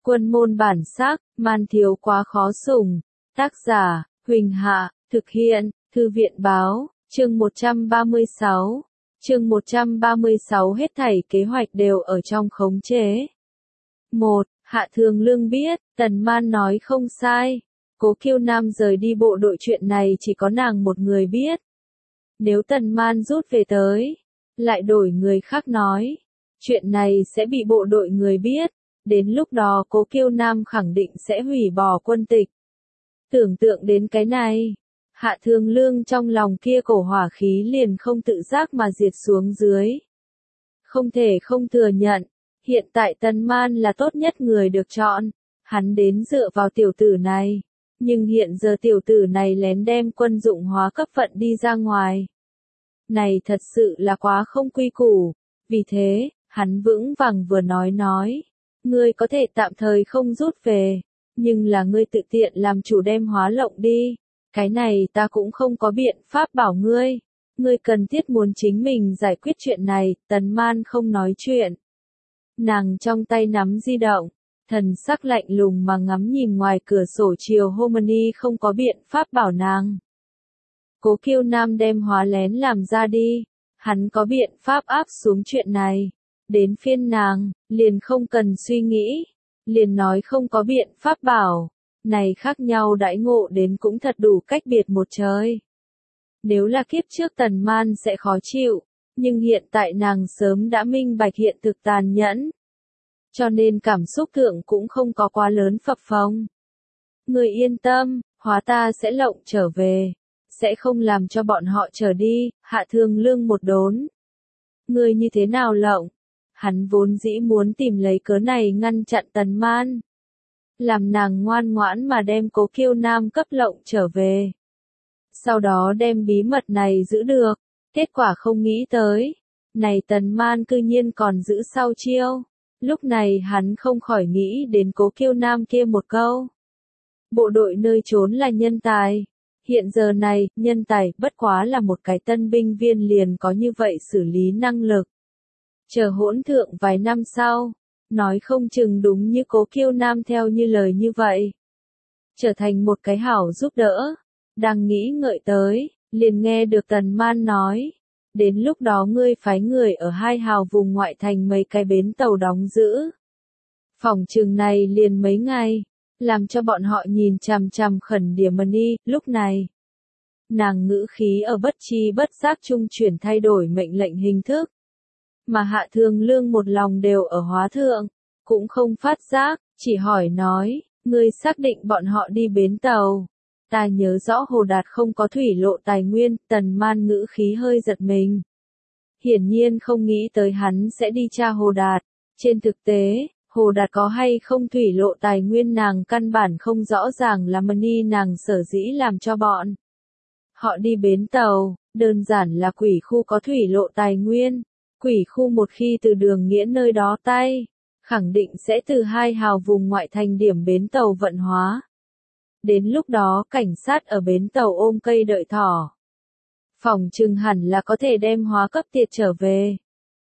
Quân môn bản sắc, man thiếu quá khó sủng. Tác giả, Huỳnh Hạ, thực hiện, Thư viện báo, chương 136. Chương 136 hết thảy kế hoạch đều ở trong khống chế. 1. Hạ Thường Lương biết, Tần Man nói không sai. Cố Kiêu Nam rời đi bộ đội chuyện này chỉ có nàng một người biết. Nếu Tần Man rút về tới, lại đổi người khác nói, chuyện này sẽ bị bộ đội người biết. Đến lúc đó Cố Kiêu Nam khẳng định sẽ hủy bỏ quân tịch. Tưởng tượng đến cái này, Hạ Thường Lương trong lòng kia cổ hỏa khí liền không tự giác mà diệt xuống dưới. Không thể không thừa nhận, hiện tại Tần Man là tốt nhất người được chọn, hắn đến dựa vào tiểu tử này. Nhưng hiện giờ tiểu tử này lén đem quân dụng hóa cấp phận đi ra ngoài. Này thật sự là quá không quy củ, vì thế, hắn vững vàng vừa nói. Ngươi có thể tạm thời không rút về, nhưng là ngươi tự tiện làm chủ đem hóa lộng đi. Cái này ta cũng không có biện pháp bảo ngươi. Ngươi cần thiết muốn chính mình giải quyết chuyện này. Tần Man không nói chuyện. Nàng trong tay nắm di động, thần sắc lạnh lùng mà ngắm nhìn ngoài cửa sổ chiều Homany không có biện pháp bảo nàng. Cố Kiêu Nam đem hóa lén làm ra đi, hắn có biện pháp áp xuống chuyện này. Đến phiên nàng, liền không cần suy nghĩ, liền nói không có biện pháp bảo. Này khác nhau đãi ngộ đến cũng thật đủ cách biệt một trời. Nếu là kiếp trước Tần Man sẽ khó chịu, nhưng hiện tại nàng sớm đã minh bạch hiện thực tàn nhẫn. Cho nên cảm xúc thượng cũng không có quá lớn phập phồng. Người yên tâm, hóa ta sẽ lộng trở về, sẽ không làm cho bọn họ trở đi. Hạ Thường Lương một đốn. Người như thế nào lộng? Hắn vốn dĩ muốn tìm lấy cớ này ngăn chặn Tần Man. Làm nàng ngoan ngoãn mà đem Cố Kiêu Nam cấp lộng trở về. Sau đó đem bí mật này giữ được. Kết quả không nghĩ tới. Này Tần Man cư nhiên còn giữ sau chiêu. Lúc này hắn không khỏi nghĩ đến Cố Kiêu Nam kia một câu. Bộ đội nơi trốn là nhân tài. Hiện giờ này, nhân tài bất quá là một cái tân binh viên liền có như vậy xử lý năng lực. Chờ hỗn thượng vài năm sau, nói không chừng đúng như Cố Kiêu Nam theo như lời như vậy. Trở thành một cái hảo giúp đỡ. Đang nghĩ ngợi tới, liền nghe được Tần Man nói. Đến lúc đó ngươi phái người ở 2 hào vùng ngoại thành mấy cái bến tàu đóng giữ. Phòng trường này liền mấy ngày, làm cho bọn họ nhìn chằm chằm khẩn điểm money. Lúc này, nàng ngữ khí ở bất chi bất giác trung chuyển thay đổi mệnh lệnh hình thức. Mà Hạ Thường Lương một lòng đều ở hóa thượng, cũng không phát giác, chỉ hỏi nói, ngươi xác định bọn họ đi bến tàu. Ta nhớ rõ Hồ Đạt không có thủy lộ tài nguyên. Tần Man ngữ khí hơi giật mình. Hiển nhiên không nghĩ tới hắn sẽ đi tra Hồ Đạt. Trên thực tế, Hồ Đạt có hay không thủy lộ tài nguyên nàng căn bản không rõ ràng là money nàng sở dĩ làm cho bọn họ đi bến tàu, đơn giản là quỷ khu có thủy lộ tài nguyên. Quỷ khu một khi từ Đường Nghĩa nơi đó tay, khẳng định sẽ từ 2 hào vùng ngoại thành điểm bến tàu vận hóa. Đến lúc đó cảnh sát ở bến tàu ôm cây đợi thỏ. Phòng trừng hẳn là có thể đem hóa cấp tiệt trở về.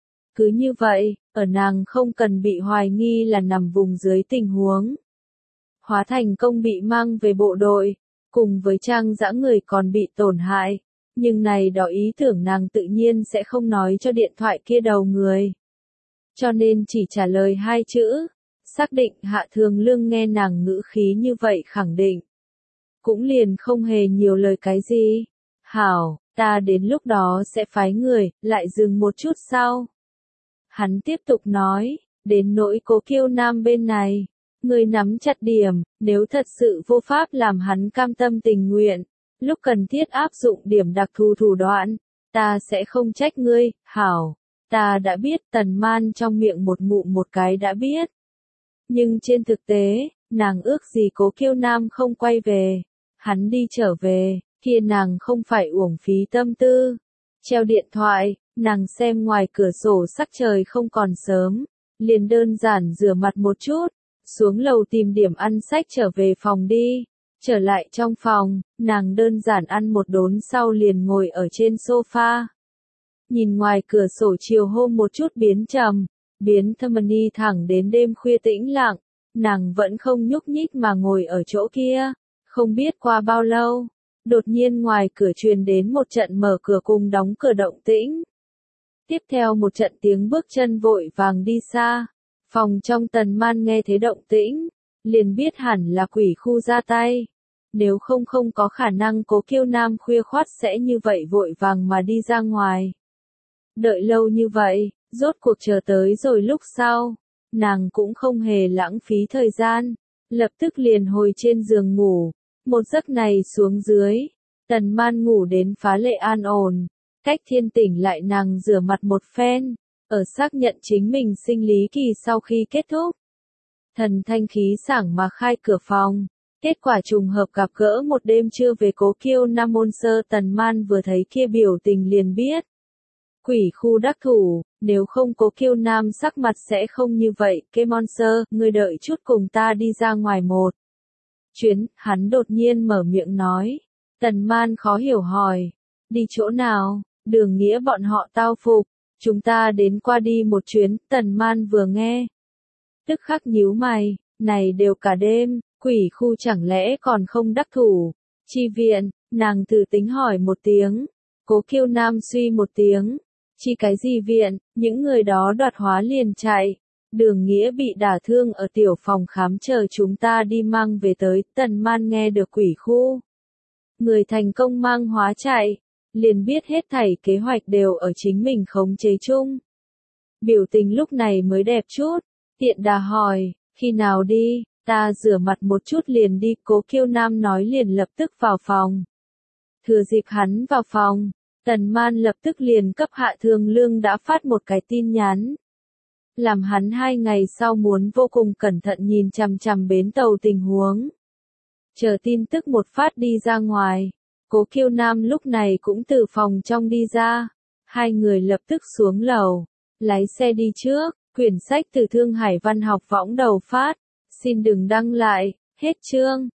Cứ như vậy, ở nàng không cần bị hoài nghi là nằm vùng dưới tình huống. Hóa thành công bị mang về bộ đội, cùng với trang dã người còn bị tổn hại. Nhưng này đó ý tưởng nàng tự nhiên sẽ không nói cho điện thoại kia đầu người. Cho nên chỉ trả lời 2 chữ. Xác định. Hạ Thường Lương nghe nàng ngữ khí như vậy khẳng định. Cũng liền không hề nhiều lời cái gì. Hảo, ta đến lúc đó sẽ phái người. Lại dừng một chút sau. Hắn tiếp tục nói, đến nỗi Cố Kiêu Nam bên này. Người nắm chặt điểm, nếu thật sự vô pháp làm hắn cam tâm tình nguyện. Lúc cần thiết áp dụng điểm đặc thù thủ đoạn, ta sẽ không trách ngươi. Hảo, ta đã biết. Tần Man trong miệng một ngụm một cái đã biết. Nhưng trên thực tế, nàng ước gì Cố Kiêu Nam không quay về. Hắn đi trở về, kia nàng không phải uổng phí tâm tư. Treo điện thoại, nàng xem ngoài cửa sổ sắc trời không còn sớm. Liền đơn giản rửa mặt một chút, xuống lầu tìm điểm ăn sách trở về phòng đi. Trở lại trong phòng, nàng đơn giản ăn một đốn sau liền ngồi ở trên sofa. Nhìn ngoài cửa sổ chiều hôm một chút biến trầm, biến thâm đi thẳng đến đêm khuya tĩnh lặng. nàng vẫn không nhúc nhích mà ngồi ở chỗ kia. Không biết qua bao lâu, đột nhiên ngoài cửa truyền đến một trận mở cửa cùng đóng cửa động tĩnh. Tiếp theo một trận tiếng bước chân vội vàng đi xa. Phòng trong Tần Man nghe thấy động tĩnh, liền biết hẳn là quỷ khu ra tay. Nếu không có khả năng Cố Kiêu Nam khuya khoắt sẽ như vậy vội vàng mà đi ra ngoài. Đợi lâu như vậy, rốt cuộc chờ tới rồi lúc sau, nàng cũng không hề lãng phí thời gian, lập tức liền hồi trên giường ngủ. Một giấc này xuống dưới, Tần Man ngủ đến phá lệ an ổn, cách thiên tỉnh lại nàng rửa mặt một phen, ở xác nhận chính mình sinh lý kỳ sau khi kết thúc. Thần thanh khí sảng mà khai cửa phòng, kết quả trùng hợp gặp gỡ một đêm trưa về Cố Kiêu Nam môn sơ. Tần Man vừa thấy kia biểu tình liền biết. Quỷ khu đắc thủ, nếu không Cố Kiêu Nam sắc mặt sẽ không như vậy. Kê Monster, ngươi đợi chút cùng ta đi ra ngoài một chuyến, hắn đột nhiên mở miệng nói. Tần Man khó hiểu hỏi, đi chỗ nào? Đường Nghĩa bọn họ tao phục, chúng ta đến qua đi một chuyến. Tần Man vừa nghe, tức khắc nhíu mày, này đều cả đêm, quỷ khu chẳng lẽ còn không đắc thủ? Chi viện, nàng thử tính hỏi một tiếng. Cố Kiêu Nam suy một tiếng, chi cái gì viện, những người đó đoạt hóa liền chạy. Đường Nghĩa bị đả thương ở tiểu phòng khám chờ chúng ta đi mang về tới. Tần Man nghe được quỷ khu người thành công mang hóa chạy, liền biết hết thảy kế hoạch đều ở chính mình khống chế chung. Biểu tình lúc này mới đẹp chút, tiện đà hỏi, khi nào đi, ta rửa mặt một chút liền đi. Cố Kiêu Nam nói liền lập tức vào phòng. Thừa dịp hắn vào phòng, Tần Man lập tức liền cấp Hạ Thường Lương đã phát một cái tin nhắn. Làm hắn 2 ngày sau muốn vô cùng cẩn thận nhìn chằm chằm bến tàu tình huống. Chờ tin tức một phát đi ra ngoài, Cố Kiêu Nam lúc này cũng từ phòng trong đi ra. Hai người lập tức xuống lầu, lái xe đi trước. Quyển sách từ Thương Hải Văn học võng đầu phát. Xin đừng đăng lại, hết chương.